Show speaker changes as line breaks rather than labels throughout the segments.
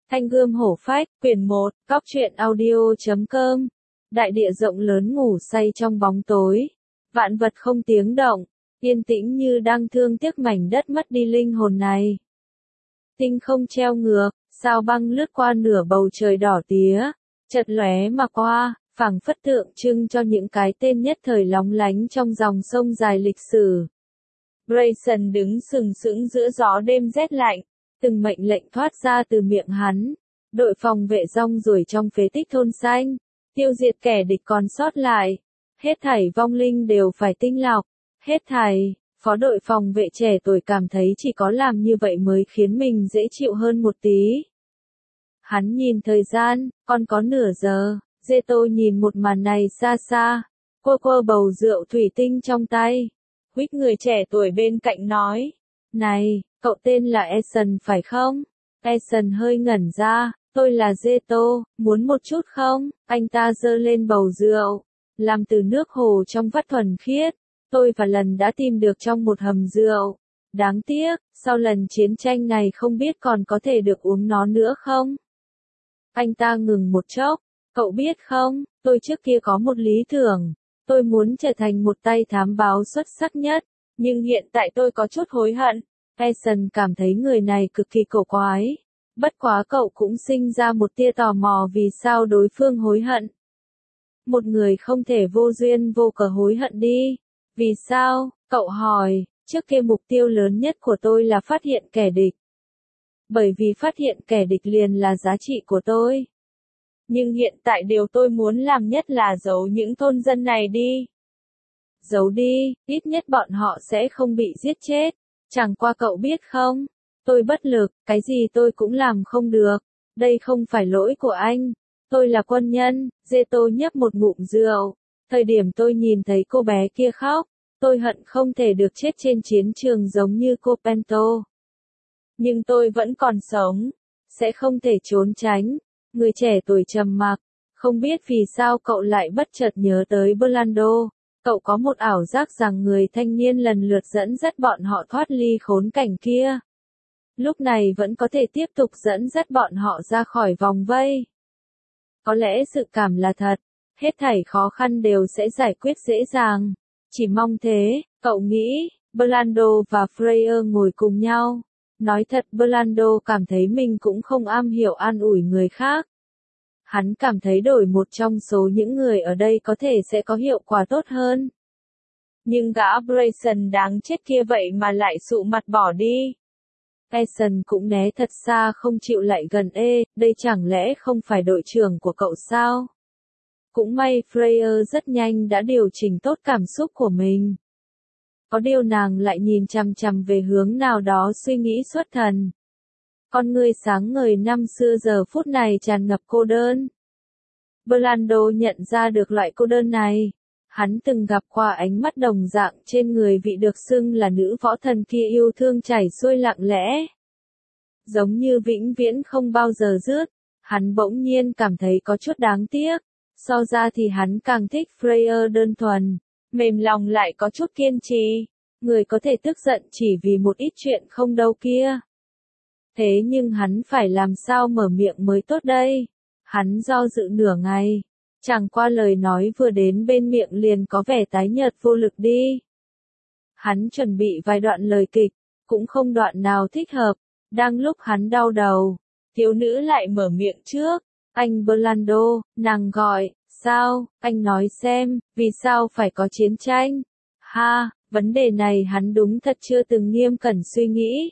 Thanh gươm hổ phách, quyển 1, góc truyện audio.com. Đại địa rộng lớn ngủ say trong bóng tối. Vạn vật không tiếng động, yên tĩnh như đang thương tiếc mảnh đất mất đi linh hồn này. Tinh không treo ngược, sao băng lướt qua nửa bầu trời đỏ tía, chợt lóe mà qua, phảng phất tượng trưng cho những cái tên nhất thời lóng lánh trong dòng sông dài lịch sử. Grayson đứng sừng sững giữa gió đêm rét lạnh, từng mệnh lệnh thoát ra từ miệng hắn. Đội phòng vệ rong ruổi trong phế tích thôn xanh, tiêu diệt kẻ địch còn sót lại. Hết thảy vong linh đều phải tinh lọc, hết thảy. Phó đội phòng vệ trẻ tuổi cảm thấy chỉ có làm như vậy mới khiến mình dễ chịu hơn một tí. Hắn nhìn thời gian, còn có nửa giờ. Zeto nhìn một màn này xa xa, quơ bầu rượu thủy tinh trong tay. Huýt người trẻ tuổi bên cạnh nói, này, cậu tên là Eason phải không? Eason hơi ngẩn ra, tôi là Zeto, muốn một chút không? Anh ta giơ lên bầu rượu, làm từ nước hồ trong vắt thuần khiết. Tôi và lần đã tìm được trong một hầm rượu. Đáng tiếc, sau lần chiến tranh này không biết còn có thể được uống nó nữa không? Anh ta ngừng một chốc, cậu biết không, tôi trước kia có một lý tưởng. Tôi muốn trở thành một tay thám báo xuất sắc nhất, nhưng hiện tại tôi có chút hối hận. Eason cảm thấy người này cực kỳ cổ quái. Bất quá cậu cũng sinh ra một tia tò mò vì sao đối phương hối hận. Một người không thể vô duyên vô cớ hối hận đi. Vì sao? Cậu hỏi, trước kia mục tiêu lớn nhất của tôi là phát hiện kẻ địch. Bởi vì phát hiện kẻ địch liền là giá trị của tôi. Nhưng hiện tại điều tôi muốn làm nhất là giấu những thôn dân này đi. Giấu đi, ít nhất bọn họ sẽ không bị giết chết. Chẳng qua cậu biết không, tôi bất lực, cái gì tôi cũng làm không được. Đây không phải lỗi của anh. Tôi là quân nhân. Zeto nhấp một ngụm rượu. Thời điểm tôi nhìn thấy cô bé kia khóc, tôi hận không thể được chết trên chiến trường giống như cô Pento. Nhưng tôi vẫn còn sống, sẽ không thể trốn tránh. Người trẻ tuổi trầm mặc, không biết vì sao cậu lại bất chợt nhớ tới Blando. Cậu có một ảo giác rằng người thanh niên lần lượt dẫn dắt bọn họ thoát ly khốn cảnh kia. Lúc này vẫn có thể tiếp tục dẫn dắt bọn họ ra khỏi vòng vây. Có lẽ sự cảm là thật, hết thảy khó khăn đều sẽ giải quyết dễ dàng. Chỉ mong thế, cậu nghĩ. Blando và Freya ngồi cùng nhau. Nói thật Blando cảm thấy mình cũng không am hiểu an ủi người khác. Hắn cảm thấy đổi một trong số những người ở đây có thể sẽ có hiệu quả tốt hơn. Nhưng gã Grayson đáng chết kia vậy mà lại sụ mặt bỏ đi. Eason cũng né thật xa không chịu lại gần. Đây chẳng lẽ không phải đội trưởng của cậu sao? Cũng may Freya rất nhanh đã điều chỉnh tốt cảm xúc của mình. Có điều nàng lại nhìn chằm chằm về hướng nào đó suy nghĩ xuất thần. Con người sáng ngời năm xưa giờ phút này tràn ngập cô đơn. Blando nhận ra được loại cô đơn này. Hắn từng gặp qua ánh mắt đồng dạng trên người vị được xưng là nữ võ thần kia yêu thương chảy xuôi lặng lẽ. Giống như vĩnh viễn không bao giờ dứt. Hắn bỗng nhiên cảm thấy có chút đáng tiếc. So ra thì hắn càng thích Freya đơn thuần. Mềm lòng lại có chút kiên trì. Người có thể tức giận chỉ vì một ít chuyện không đâu kia. Thế nhưng hắn phải làm sao mở miệng mới tốt đây? Hắn do dự nửa ngày. Chẳng qua lời nói vừa đến bên miệng liền có vẻ tái nhợt vô lực đi. Hắn chuẩn bị vài đoạn lời kịch, cũng không đoạn nào thích hợp. Đang lúc hắn đau đầu, thiếu nữ lại mở miệng trước. Anh Blando, nàng gọi, sao, anh nói xem, vì sao phải có chiến tranh? Ha, vấn đề này hắn đúng thật chưa từng nghiêm cẩn suy nghĩ.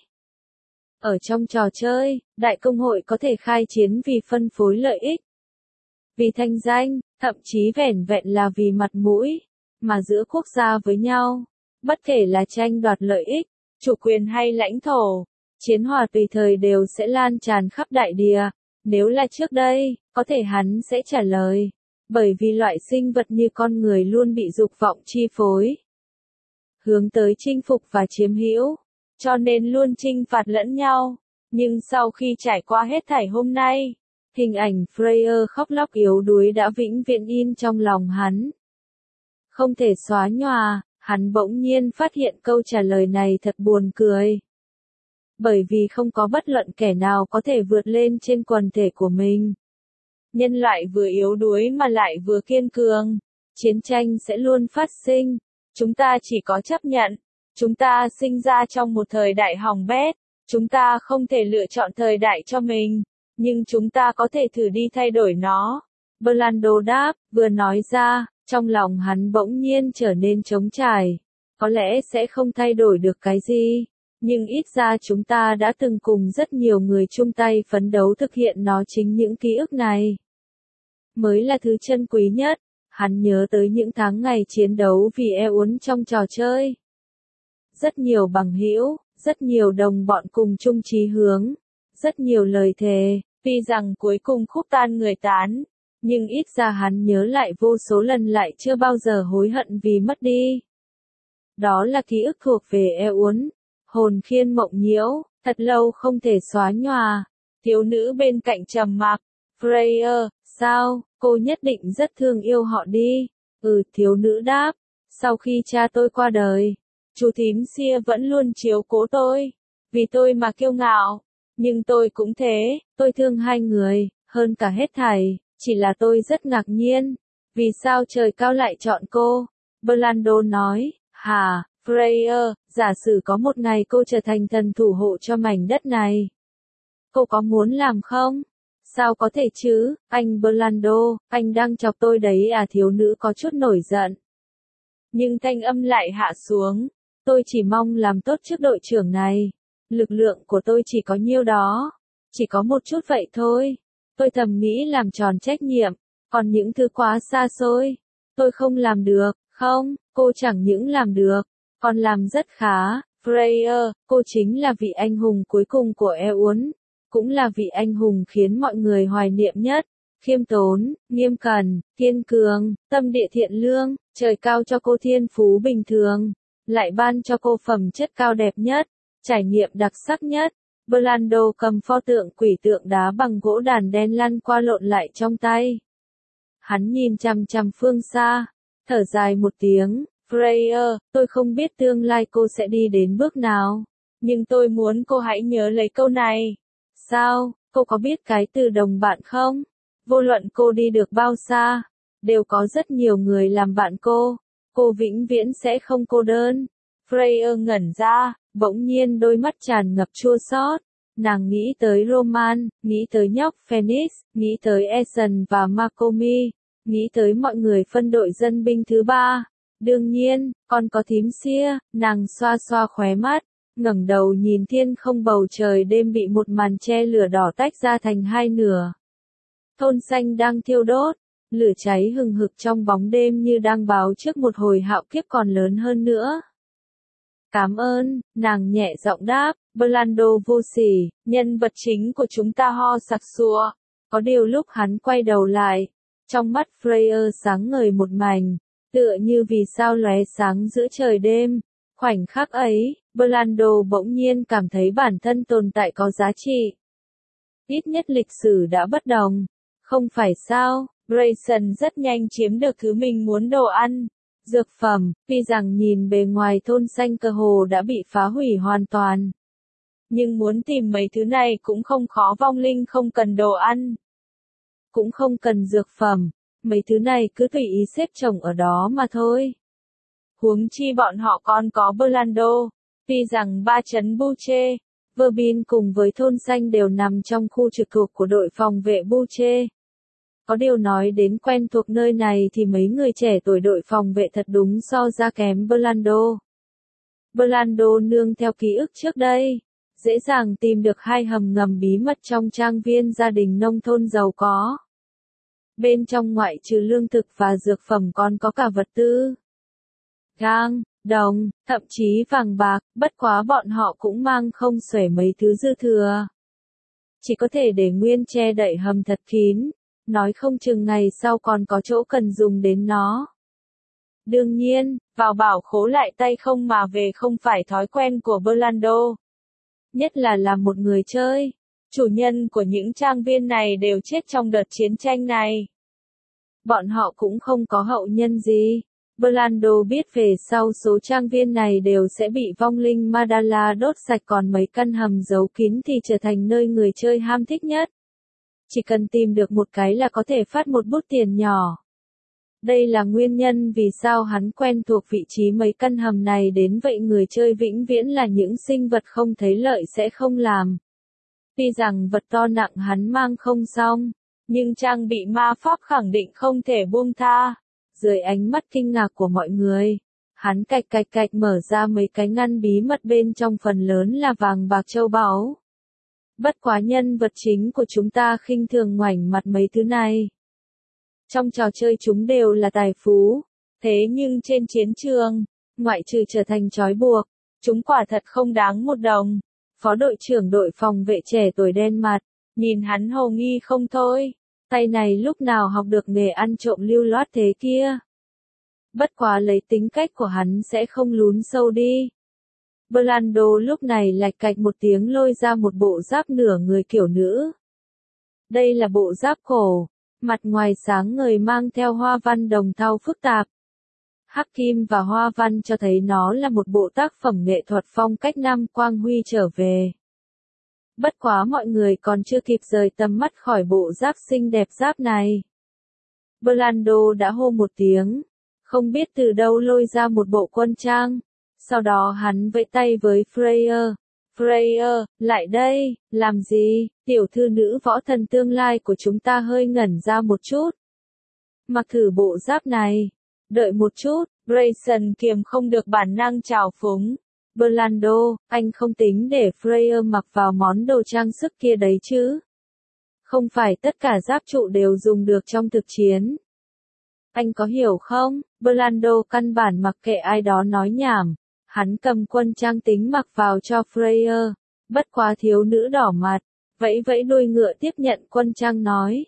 Ở trong trò chơi, đại công hội có thể khai chiến vì phân phối lợi ích. Vì thanh danh, thậm chí vẻn vẹn là vì mặt mũi, mà giữa quốc gia với nhau, bất kể là tranh đoạt lợi ích, chủ quyền hay lãnh thổ, chiến hòa tùy thời đều sẽ lan tràn khắp đại địa. Nếu là trước đây, có thể hắn sẽ trả lời, bởi vì loại sinh vật như con người luôn bị dục vọng chi phối, hướng tới chinh phục và chiếm hữu, cho nên luôn chinh phạt lẫn nhau. Nhưng sau khi trải qua hết thảy hôm nay, hình ảnh Freya khóc lóc yếu đuối đã vĩnh viễn in trong lòng hắn. Không thể xóa nhòa, hắn bỗng nhiên phát hiện câu trả lời này thật buồn cười. Bởi vì không có bất luận kẻ nào có thể vượt lên trên quần thể của mình. Nhân loại vừa yếu đuối mà lại vừa kiên cường. Chiến tranh sẽ luôn phát sinh. Chúng ta chỉ có chấp nhận. Chúng ta sinh ra trong một thời đại hỏng bét. Chúng ta không thể lựa chọn thời đại cho mình. Nhưng chúng ta có thể thử đi thay đổi nó. Orlando đáp, vừa nói ra, trong lòng hắn bỗng nhiên trở nên trống trải. Có lẽ sẽ không thay đổi được cái gì. Nhưng ít ra chúng ta đã từng cùng rất nhiều người chung tay phấn đấu thực hiện nó, chính những ký ức này mới là thứ chân quý nhất. Hắn nhớ tới những tháng ngày chiến đấu vì Eun trong trò chơi. Rất nhiều bằng hữu, rất nhiều đồng bọn cùng chung chí hướng, rất nhiều lời thề, tuy rằng cuối cùng khúc tan người tán, nhưng ít ra hắn nhớ lại vô số lần lại chưa bao giờ hối hận vì mất đi. Đó là ký ức thuộc về Eun, hồn khiên mộng nhiễu, thật lâu không thể xóa nhòa. Thiếu nữ bên cạnh trầm mặc, Freya, sao, cô nhất định rất thương yêu họ đi. Thiếu nữ đáp, sau khi cha tôi qua đời, chú thím Sia vẫn luôn chiếu cố tôi, vì tôi mà kiêu ngạo, nhưng tôi cũng thế, tôi thương hai người, hơn cả hết thảy, chỉ là tôi rất ngạc nhiên, vì sao trời cao lại chọn cô. Orlando nói, hả, Freya, giả sử có một ngày cô trở thành thần thủ hộ cho mảnh đất này. Cô có muốn làm không? Sao có thể chứ, anh Orlando, anh đang chọc tôi đấy à? Thiếu nữ có chút nổi giận. Nhưng thanh âm lại hạ xuống. Tôi chỉ mong làm tốt trước đội trưởng này. Lực lượng của tôi chỉ có nhiêu đó. Chỉ có một chút vậy thôi. Tôi thầm nghĩ làm tròn trách nhiệm. Còn những thứ quá xa xôi, tôi không làm được. Không, cô chẳng những làm được, còn làm rất khá. Freya, cô chính là vị anh hùng cuối cùng của Eun. Cũng là vị anh hùng khiến mọi người hoài niệm nhất. Khiêm tốn, nghiêm cẩn, kiên cường, tâm địa thiện lương, trời cao cho cô thiên phú bình thường, lại ban cho cô phẩm chất cao đẹp nhất, trải nghiệm đặc sắc nhất. Orlando cầm pho tượng quỷ tượng đá bằng gỗ đàn đen lăn qua lộn lại trong tay. Hắn nhìn chằm chằm phương xa, thở dài một tiếng, Freya, tôi không biết tương lai cô sẽ đi đến bước nào, nhưng tôi muốn cô hãy nhớ lấy câu này. Sao, cô có biết cái từ đồng bạn không? Vô luận cô đi được bao xa, đều có rất nhiều người làm bạn cô vĩnh viễn sẽ không cô đơn. Freya ngẩn ra, bỗng nhiên đôi mắt tràn ngập chua xót. Nàng nghĩ tới Roman, nghĩ tới nhóc Phoenix, nghĩ tới Eson và Makomi, nghĩ tới mọi người phân đội dân binh thứ ba. Đương nhiên, còn có thím Sia, nàng xoa xoa khóe mắt, ngẩng đầu nhìn thiên không, bầu trời đêm bị một màn che lửa đỏ tách ra thành hai nửa. Thôn xanh đang thiêu đốt, lửa cháy hừng hực trong bóng đêm như đang báo trước một hồi hạo kiếp còn lớn hơn nữa. Cảm ơn, nàng nhẹ giọng đáp, Orlando vô sỉ, nhân vật chính của chúng ta ho sặc sụa. Có điều lúc hắn quay đầu lại, trong mắt Freya sáng ngời một mảnh, tựa như vì sao lóe sáng giữa trời đêm. Khoảnh khắc ấy, Orlando bỗng nhiên cảm thấy bản thân tồn tại có giá trị. Ít nhất lịch sử đã bất đồng. Không phải sao, Grayson rất nhanh chiếm được thứ mình muốn, đồ ăn, dược phẩm, tuy rằng nhìn bề ngoài thôn xanh cơ hồ đã bị phá hủy hoàn toàn. Nhưng muốn tìm mấy thứ này cũng không khó, vong linh không cần đồ ăn, cũng không cần dược phẩm, mấy thứ này cứ tùy ý xếp chồng ở đó mà thôi. Huống chi bọn họ còn có Orlando, tuy rằng ba trấn Buche, Verbin cùng với thôn xanh đều nằm trong khu trực thuộc của đội phòng vệ Buche. Có điều nói đến quen thuộc nơi này thì mấy người trẻ tuổi đội phòng vệ thật đúng so ra kém Orlando. Orlando nương theo ký ức trước đây, dễ dàng tìm được hai hầm ngầm bí mật trong trang viên gia đình nông thôn giàu có. Bên trong ngoại trừ lương thực và dược phẩm còn có cả vật tư. Gang, đồng, thậm chí vàng bạc, bất quá bọn họ cũng mang không xuể mấy thứ dư thừa. Chỉ có thể để nguyên che đậy hầm thật kín, nói không chừng ngày sau còn có chỗ cần dùng đến nó. Đương nhiên, vào bảo khố lại tay không mà về không phải thói quen của Orlando. Nhất là làm một người chơi, chủ nhân của những trang viên này đều chết trong đợt chiến tranh này. Bọn họ cũng không có hậu nhân gì. Blando biết về sau số trang viên này đều sẽ bị vong linh Madala đốt sạch, còn mấy căn hầm giấu kín thì trở thành nơi người chơi ham thích nhất. Chỉ cần tìm được một cái là có thể phát một bút tiền nhỏ. Đây là nguyên nhân vì sao hắn quen thuộc vị trí mấy căn hầm này đến vậy, người chơi vĩnh viễn là những sinh vật không thấy lợi sẽ không làm. Tuy rằng vật to nặng hắn mang không xong, nhưng trang bị ma pháp khẳng định không thể buông tha. Dưới ánh mắt kinh ngạc của mọi người, hắn cạch cạch cạch mở ra mấy cái ngăn bí mật, bên trong phần lớn là vàng bạc châu báu. Bất quá nhân vật chính của chúng ta khinh thường ngoảnh mặt mấy thứ này. Trong trò chơi chúng đều là tài phú, thế nhưng trên chiến trường, ngoại trừ trở thành trói buộc, chúng quả thật không đáng một đồng. Phó đội trưởng đội phòng vệ trẻ tuổi đen mặt, nhìn hắn hồ nghi không thôi. Tay này lúc nào học được nghề ăn trộm lưu loát thế kia. Bất quá lấy tính cách của hắn sẽ không lún sâu đi. Blando lúc này lạch cạch một tiếng lôi ra một bộ giáp nửa người kiểu nữ. Đây là bộ giáp cổ, mặt ngoài sáng ngời mang theo hoa văn đồng thau phức tạp. Hắc kim và hoa văn cho thấy nó là một bộ tác phẩm nghệ thuật phong cách Nam Quang Huy trở về. Bất quá mọi người còn chưa kịp rời tầm mắt khỏi bộ giáp xinh đẹp giáp này. Blando đã hô một tiếng, không biết từ đâu lôi ra một bộ quân trang. Sau đó hắn vẫy tay với Freya. Freya, lại đây, làm gì? Tiểu thư nữ võ thần tương lai của chúng ta hơi ngẩn ra một chút. Mặc thử bộ giáp này. Đợi một chút, Grayson kiềm không được bản năng trào phúng. Blando, anh không tính để Freya mặc vào món đồ trang sức kia đấy chứ? Không phải tất cả giáp trụ đều dùng được trong thực chiến. Anh có hiểu không? Blando căn bản mặc kệ ai đó nói nhảm. Hắn cầm quân trang tính mặc vào cho Freya. Bất quá thiếu nữ đỏ mặt, vẫy vẫy đuôi ngựa tiếp nhận quân trang nói.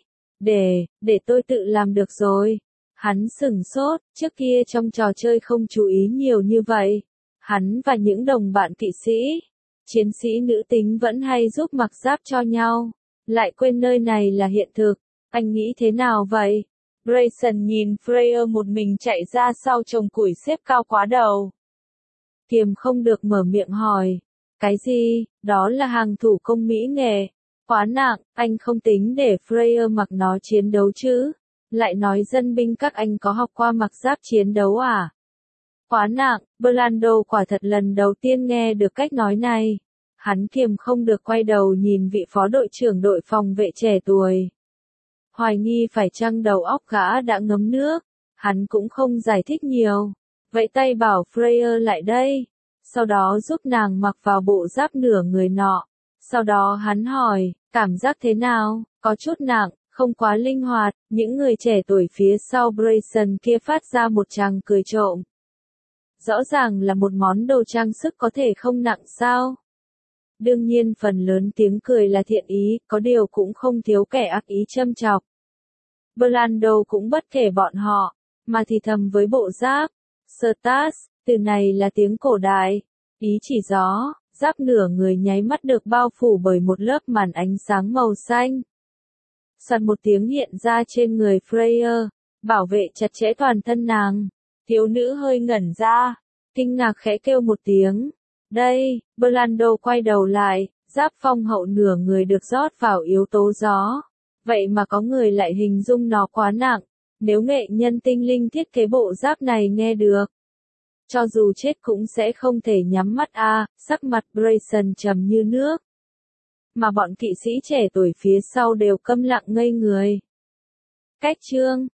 Để tôi tự làm được rồi. Hắn sửng sốt, trước kia trong trò chơi không chú ý nhiều như vậy. Hắn và những đồng bạn kỵ sĩ, chiến sĩ nữ tính vẫn hay giúp mặc giáp cho nhau. Lại quên nơi này là hiện thực. Anh nghĩ thế nào vậy? Grayson nhìn Freya một mình chạy ra sau chồng củi xếp cao quá đầu. Kiềm không được mở miệng hỏi. Cái gì? Đó là hàng thủ công mỹ nghệ. Quá nặng, anh không tính để Freya mặc nó chiến đấu chứ? Lại nói dân binh các anh có học qua mặc giáp chiến đấu à? Quá nặng, Blando quả thật lần đầu tiên nghe được cách nói này. Hắn kiềm không được quay đầu nhìn vị phó đội trưởng đội phòng vệ trẻ tuổi. Hoài nghi phải chăng đầu óc gã đã ngấm nước. Hắn cũng không giải thích nhiều. Vẫy tay bảo Freya lại đây. Sau đó giúp nàng mặc vào bộ giáp nửa người nọ. Sau đó hắn hỏi, cảm giác thế nào? Có chút nặng, không quá linh hoạt. Những người trẻ tuổi phía sau Grayson kia phát ra một tràng cười trộm. Rõ ràng là một món đồ trang sức có thể không nặng sao? Đương nhiên phần lớn tiếng cười là thiện ý, có điều cũng không thiếu kẻ ác ý châm chọc. Blando cũng bất kể bọn họ, mà thì thầm với bộ giáp. Stas, từ này là tiếng cổ đại, ý chỉ gió, giáp nửa người nháy mắt được bao phủ bởi một lớp màn ánh sáng màu xanh. Soạt một tiếng hiện ra trên người Freya, bảo vệ chặt chẽ toàn thân nàng. Thiếu nữ hơi ngẩn ra, kinh ngạc khẽ kêu một tiếng. Đây, Blando quay đầu lại, giáp phong hậu nửa người được rót vào yếu tố gió. Vậy mà có người lại hình dung nó quá nặng, nếu nghệ nhân tinh linh thiết kế bộ giáp này nghe được. Cho dù chết cũng sẽ không thể nhắm mắt sắc mặt Grayson trầm như nước. Mà bọn kỵ sĩ trẻ tuổi phía sau đều câm lặng ngây người. Cách chương